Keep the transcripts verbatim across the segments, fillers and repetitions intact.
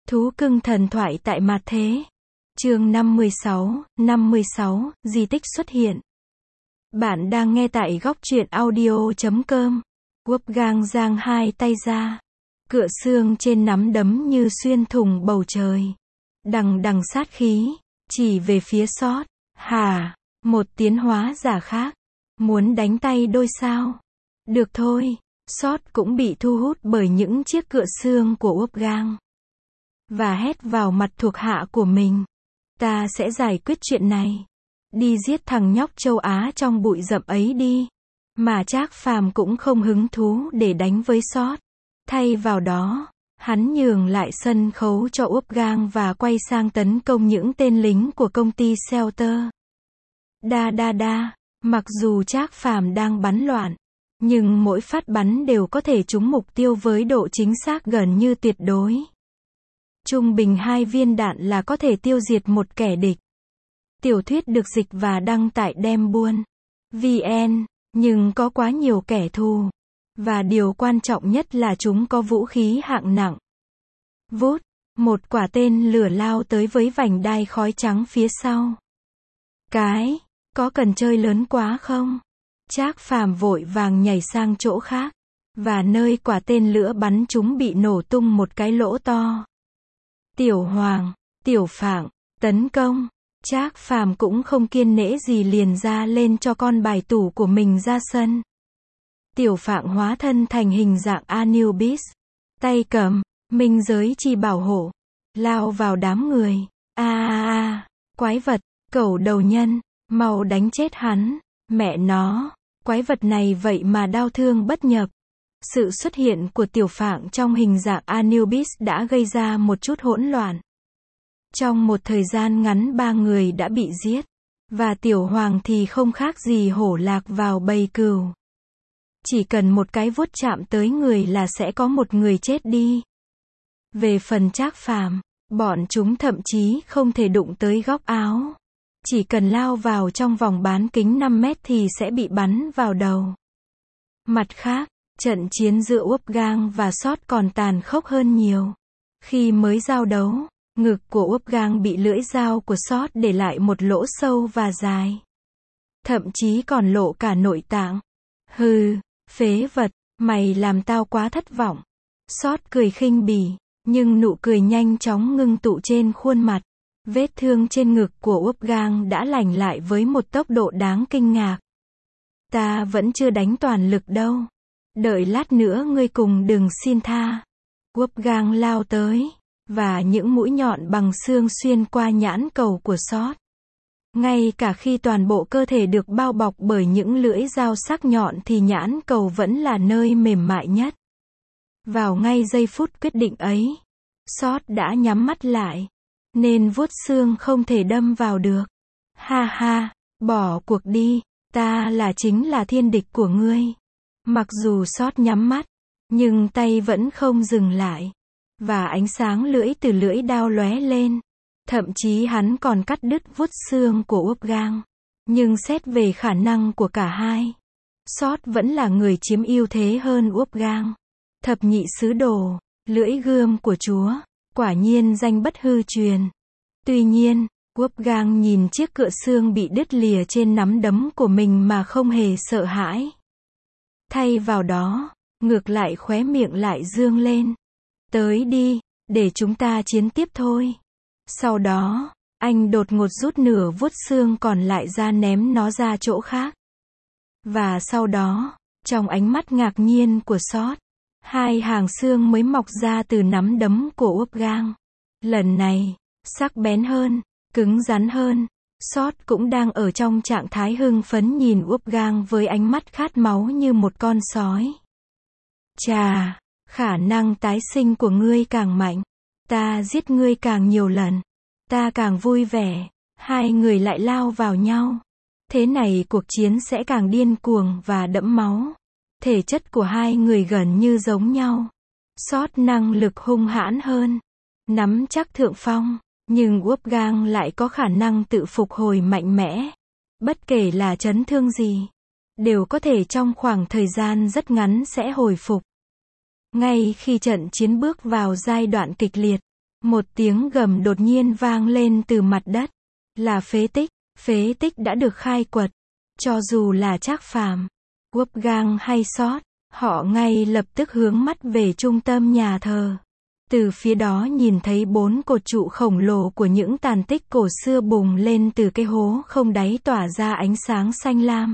Thú cưng thần thoại tại mặt thế. Chương năm mươi sáu, năm mươi sáu, di tích xuất hiện. Bạn đang nghe tại góc truyện audio chấm com. Wolfgang giang hai tay ra. Cựa xương trên nắm đấm như xuyên thủng bầu trời. Đằng đằng sát khí, chỉ về phía Sót. Hà, một tiến hóa giả khác. Muốn đánh tay đôi sao? Được thôi. Sót cũng bị thu hút bởi những chiếc cựa xương của Wolfgang. Và hét vào mặt thuộc hạ của mình. Ta sẽ giải quyết chuyện này. Đi giết thằng nhóc châu Á trong bụi rậm ấy đi. Mà Trác Phàm cũng không hứng thú để đánh với Sót. Thay vào đó, hắn nhường lại sân khấu cho Wolfgang và quay sang tấn công những tên lính của công ty Shelter. Đa đa đa, mặc dù Trác Phàm đang bắn loạn, nhưng mỗi phát bắn đều có thể trúng mục tiêu với độ chính xác gần như tuyệt đối. Trung bình hai viên đạn là có thể tiêu diệt một kẻ địch. Tiểu thuyết được dịch và đăng tại đem buôn chấm vn, nhưng có quá nhiều kẻ thù. Và điều quan trọng nhất là chúng có vũ khí hạng nặng. Vút, một quả tên lửa lao tới với vành đai khói trắng phía sau. Cái, có cần chơi lớn quá không? Trác Phàm vội vàng nhảy sang chỗ khác. Và nơi quả tên lửa bắn chúng bị nổ tung một cái lỗ to. Tiểu Hoàng, Tiểu Phạng, tấn công. Trác Phàm cũng không kiên nể gì liền ra lên cho con bài tủ của mình ra sân. Tiểu Phạng hóa thân thành hình dạng Anubis. Tay cầm, minh giới chi bảo hộ. Lao vào đám người. A a a, quái vật, cẩu đầu nhân, mau đánh chết hắn. Mẹ nó, quái vật này vậy mà đau thương bất nhập. Sự xuất hiện của Tiểu Phạng trong hình dạng Anubis đã gây ra một chút hỗn loạn. Trong một thời gian ngắn ba người đã bị giết. Và Tiểu Hoàng thì không khác gì hổ lạc vào bầy cừu. Chỉ cần một cái vuốt chạm tới người là sẽ có một người chết đi. Về phần Trác Phàm, bọn chúng thậm chí không thể đụng tới góc áo. Chỉ cần lao vào trong vòng bán kính năm mét thì sẽ bị bắn vào đầu. Mặt khác, trận chiến giữa Wolfgang và Sót còn tàn khốc hơn nhiều. Khi mới giao đấu, ngực của Wolfgang bị lưỡi dao của Sót để lại một lỗ sâu và dài. Thậm chí còn lộ cả nội tạng. Hừ, phế vật, mày làm tao quá thất vọng. Sót cười khinh bỉ, nhưng nụ cười nhanh chóng ngưng tụ trên khuôn mặt. Vết thương trên ngực của Wolfgang đã lành lại với một tốc độ đáng kinh ngạc. Ta vẫn chưa đánh toàn lực đâu. Đợi lát nữa ngươi cùng đừng xin tha. Wolfgang lao tới, và những mũi nhọn bằng xương xuyên qua nhãn cầu của Sót. Ngay cả khi toàn bộ cơ thể được bao bọc bởi những lưỡi dao sắc nhọn thì nhãn cầu vẫn là nơi mềm mại nhất. Vào ngay giây phút quyết định ấy, Sót đã nhắm mắt lại, nên vuốt xương không thể đâm vào được. Ha ha, bỏ cuộc đi, ta là chính là thiên địch của ngươi. Mặc dù Sót nhắm mắt, nhưng tay vẫn không dừng lại. Và ánh sáng lưỡi từ lưỡi đao lóe lên. Thậm chí hắn còn cắt đứt vuốt xương của Wolfgang. Nhưng xét về khả năng của cả hai, Sót vẫn là người chiếm ưu thế hơn Wolfgang. Thập nhị sứ đồ, lưỡi gươm của Chúa, quả nhiên danh bất hư truyền. Tuy nhiên, Wolfgang nhìn chiếc cựa xương bị đứt lìa trên nắm đấm của mình mà không hề sợ hãi. Thay vào đó, ngược lại khóe miệng lại dương lên. Tới đi, để chúng ta chiến tiếp thôi. Sau đó, anh đột ngột rút nửa vuốt xương còn lại ra ném nó ra chỗ khác. Và sau đó, trong ánh mắt ngạc nhiên của Sót, hai hàng xương mới mọc ra từ nắm đấm của Wolfgang. Lần này, sắc bén hơn, cứng rắn hơn. Sót cũng đang ở trong trạng thái hưng phấn nhìn Wolfgang với ánh mắt khát máu như một con sói. Chà, khả năng tái sinh của ngươi càng mạnh. Ta giết ngươi càng nhiều lần. Ta càng vui vẻ. Hai người lại lao vào nhau. Thế này cuộc chiến sẽ càng điên cuồng và đẫm máu. Thể chất của hai người gần như giống nhau. Sót năng lực hung hãn hơn, nắm chắc thượng phong. Nhưng Wolfgang lại có khả năng tự phục hồi mạnh mẽ. Bất kể là chấn thương gì, đều có thể trong khoảng thời gian rất ngắn sẽ hồi phục. Ngay khi trận chiến bước vào giai đoạn kịch liệt, Một tiếng gầm đột nhiên vang lên từ mặt đất. Là phế tích, phế tích đã được khai quật. Cho dù là Trác Phàm, Wolfgang hay Sót, họ ngay lập tức hướng mắt về trung tâm nhà thờ. Từ phía đó nhìn thấy bốn cột trụ khổng lồ của những tàn tích cổ xưa bùng lên từ cái hố không đáy tỏa ra ánh sáng xanh lam.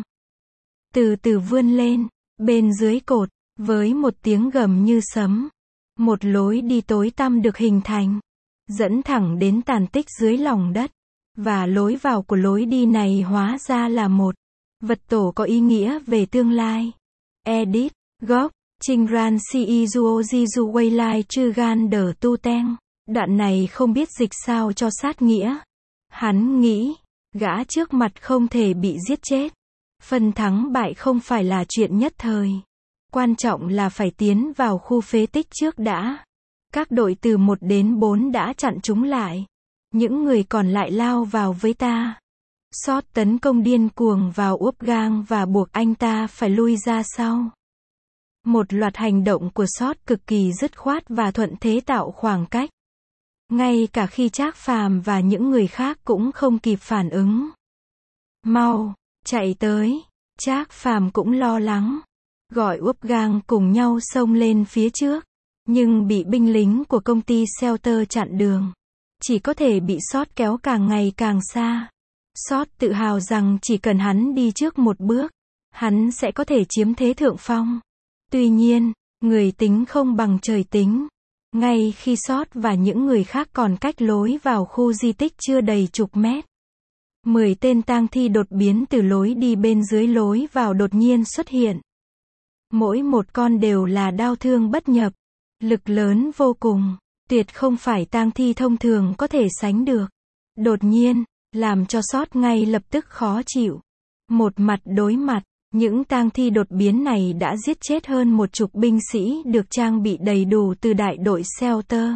Từ từ vươn lên, bên dưới cột, với một tiếng gầm như sấm, một lối đi tối tăm được hình thành, dẫn thẳng đến tàn tích dưới lòng đất. Và lối vào của lối đi này hóa ra là một vật tổ có ý nghĩa về tương lai. Edit, gốc, Trình Ran Si Duo Jiu Waylai Chư Gan Đờ Tu Teng. Đoạn này không biết dịch sao cho sát nghĩa. Hắn nghĩ, gã trước mặt không thể bị giết chết. Phần thắng bại không phải là chuyện nhất thời. Quan trọng là phải tiến vào khu phế tích trước đã. Các đội từ một đến bốn đã chặn chúng lại. Những người còn lại lao vào với ta. Sót tấn công điên cuồng vào Wolfgang và buộc anh ta phải lui ra sau. Một loạt hành động của Sót cực kỳ dứt khoát và thuận thế tạo khoảng cách. Ngay cả khi Trác Phàm và những người khác cũng không kịp phản ứng. Mau, chạy tới. Trác Phàm cũng lo lắng. Gọi Wolfgang cùng nhau xông lên phía trước. Nhưng bị binh lính của công ty Shelter chặn đường. Chỉ có thể bị Sót kéo càng ngày càng xa. Sót tự hào rằng chỉ cần hắn đi trước một bước, hắn sẽ có thể chiếm thế thượng phong. Tuy nhiên, người tính không bằng trời tính. Ngay khi Sót và những người khác còn cách lối vào khu di tích chưa đầy chục mét, mười tên tang thi đột biến từ lối đi bên dưới lối vào đột nhiên xuất hiện. Mỗi một con đều là đao thương bất nhập, lực lớn vô cùng, tuyệt không phải tang thi thông thường có thể sánh được. Đột nhiên, làm cho Sót ngay lập tức khó chịu. Một mặt đối mặt, những tang thi đột biến này đã giết chết hơn một chục binh sĩ được trang bị đầy đủ từ đại đội Shelter.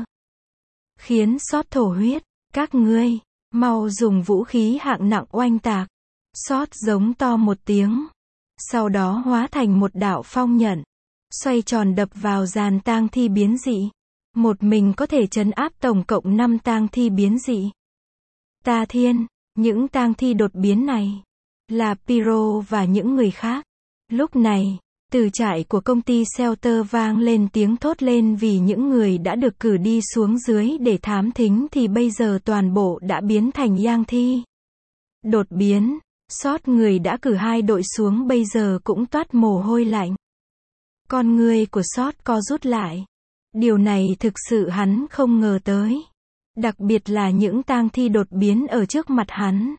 Khiến Sót thổ huyết. Các ngươi, mau dùng vũ khí hạng nặng oanh tạc. Sót giống to một tiếng. Sau đó hóa thành một đạo phong nhận. Xoay tròn đập vào dàn tang thi biến dị. Một mình có thể trấn áp tổng cộng năm tang thi biến dị. Ta thiên, những tang thi đột biến này là Pyro và những người khác. Lúc này, từ trại của công ty Shelter vang lên tiếng thốt lên vì những người đã được cử đi xuống dưới để thám thính thì bây giờ toàn bộ đã biến thành giang thi. Đột biến, Sót người đã cử hai đội xuống bây giờ cũng toát mồ hôi lạnh. Con người của Sót co rút lại. Điều này thực sự hắn không ngờ tới. Đặc biệt là những tang thi đột biến ở trước mặt hắn.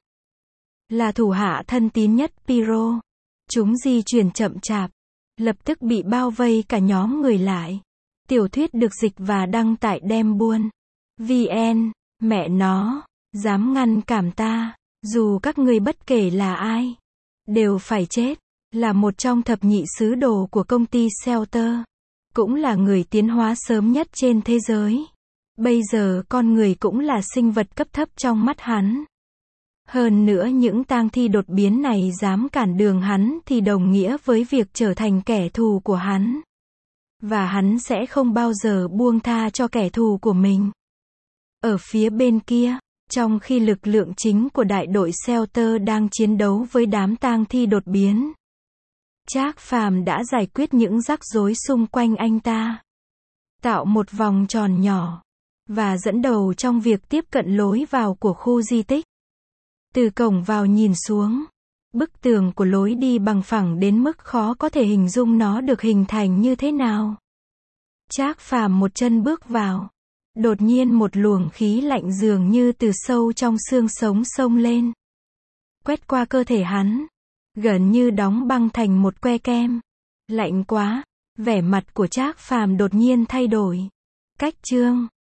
Là thủ hạ thân tín nhất Pyro. Chúng di chuyển chậm chạp. Lập tức bị bao vây cả nhóm người lại. Tiểu thuyết được dịch và đăng tại Đem Buôn. vê en, mẹ nó, dám ngăn cản ta, dù các ngươi bất kể là ai, đều phải chết. Là một trong thập nhị sứ đồ của công ty Shelter. Cũng là người tiến hóa sớm nhất trên thế giới. Bây giờ con người cũng là sinh vật cấp thấp trong mắt hắn. Hơn nữa những tang thi đột biến này dám cản đường hắn thì đồng nghĩa với việc trở thành kẻ thù của hắn. Và hắn sẽ không bao giờ buông tha cho kẻ thù của mình. Ở phía bên kia, trong khi lực lượng chính của đại đội Shelter đang chiến đấu với đám tang thi đột biến, Trác Phàm đã giải quyết những rắc rối xung quanh anh ta. Tạo một vòng tròn nhỏ. Và dẫn đầu trong việc tiếp cận lối vào của khu di tích. Từ cổng vào nhìn xuống. Bức tường của lối đi bằng phẳng đến mức khó có thể hình dung nó được hình thành như thế nào. Trác Phàm một chân bước vào. Đột nhiên một luồng khí lạnh dường như từ sâu trong xương sống xông lên. Quét qua cơ thể hắn. Gần như đóng băng thành một que kem. Lạnh quá. Vẻ mặt của Trác Phàm đột nhiên thay đổi. Cách chương.